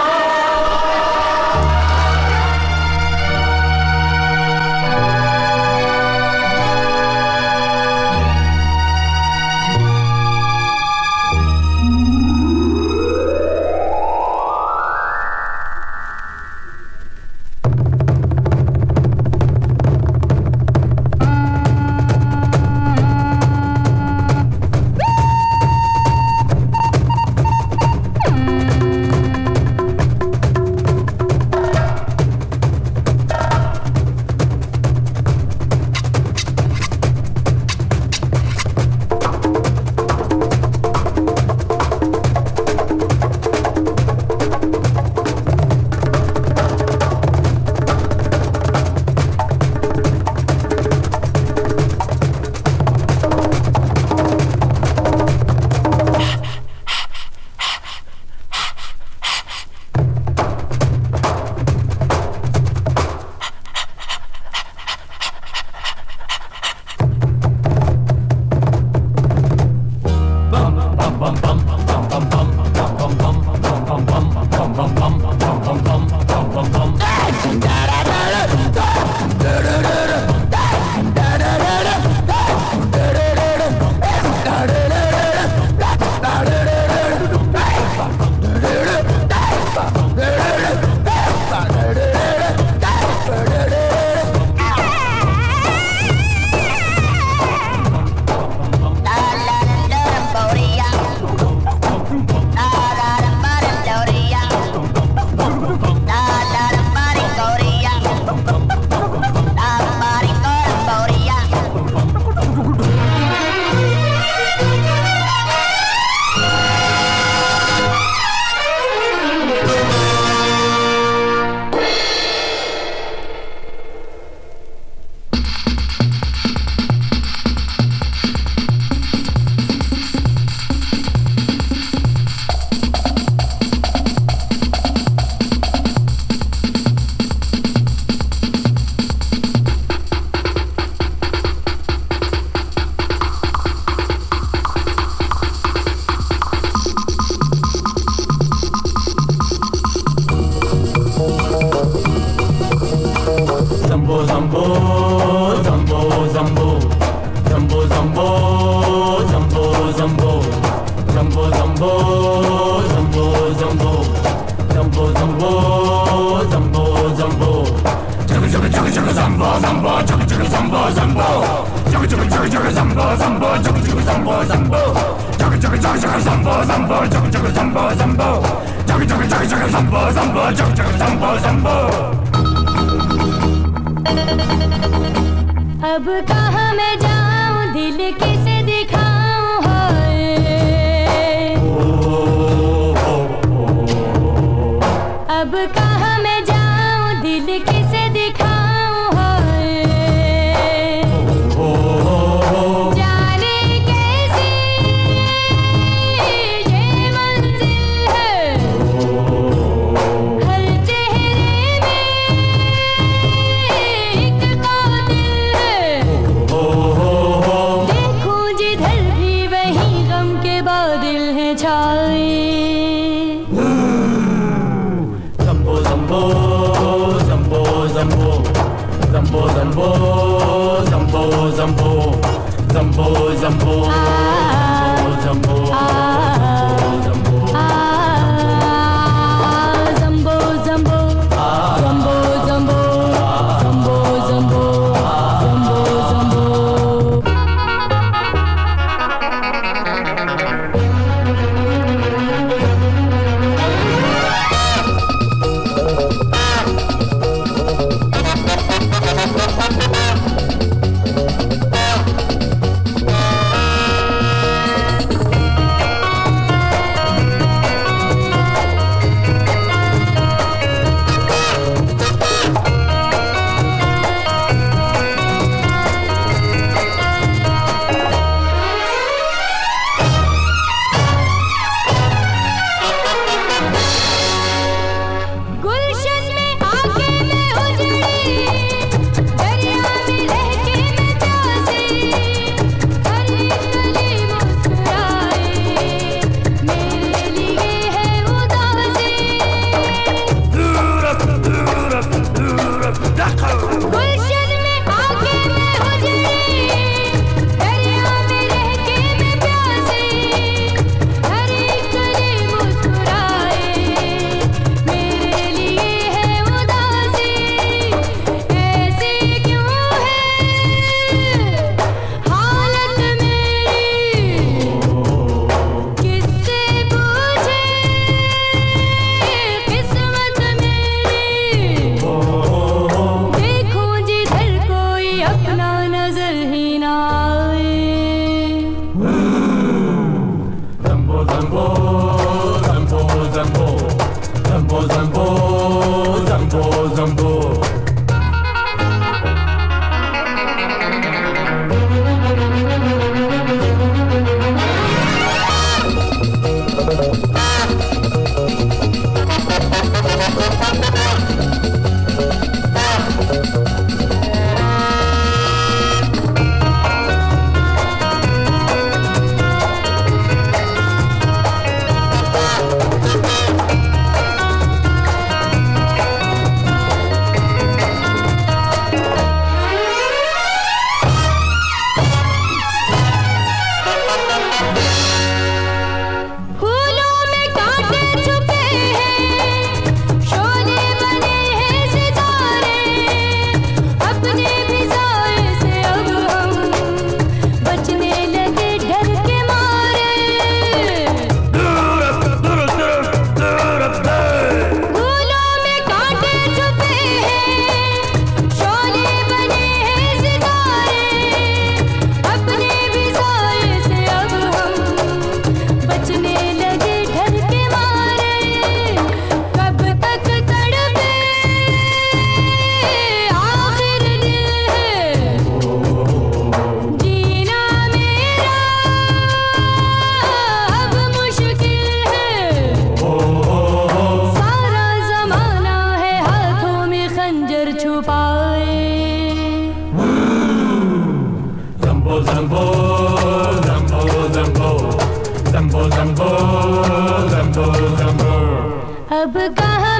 zambo, zambo. Jugga jugga jugga jugga zambo, zambo, jugga jugga zambo, zambo. Jugga jugga jugga jugga zambo, zambo, jugga jugga zambo, zambo. Jugga jugga jugga jugga zambo, zambo, jugga jugga zambo, zambo. Jugga jugga jugga jugga zambo, zambo, jugga jugga zambo, zambo. अब कहाँ मैं जाऊँ दिल किसे दिखाऊँ हाय अब कहाँ मैं जाऊँ दिल किसे दिखाऊँ हाय जाने कैसी ये मंजिल है हर चेहरे में एक कातिल है देखूं जिधर भी वहीं गम के बादल हैं छाए Zambo, zambo, zambo, zambo. Zambo, zambo, zambo, zambo. Zambo, zambo, zambo, zambo. Zambo, zambo, zambo, zambo, zambo, zambo, zambo, zambo. गुलशन में आके मैं उजड़ी दरिया में लहके मैं प्यासी हर एक गली मुस्कुराए मेरे लिए है उदासी गुलशन में आके मैं उजड़ी दरिया में लहके मैं प्यासी हर एक गली मुस्कुराए मेरे लिए है उदासी ऐसी क्यों है हालत मेरी किससे पूछे किस्मत मेरी देखूं जिधर कोई अपना नजर ही ना आए Zambo, zambo, zambo, zambo. Zambo, zambo, zambo, zambo. फूलों में कांटे छुपे हैं शोले बने हैं सितारे अपने भी साए से अब हम बचने लगे डर के मारे फूलों में कांटे छुपे हैं शोले बने हैं सितारे अपने भी साए से अब हम बचने लगे डर के मारे कब तक तड़पे आखिर दिल है जीना मेरा अब मुश्किल है सारा जमाना है हाथों में खंजर छुपाए Zambo, zambo, zambo, zambo. Zambo, zambo, zambo, zambo. अब कहाँ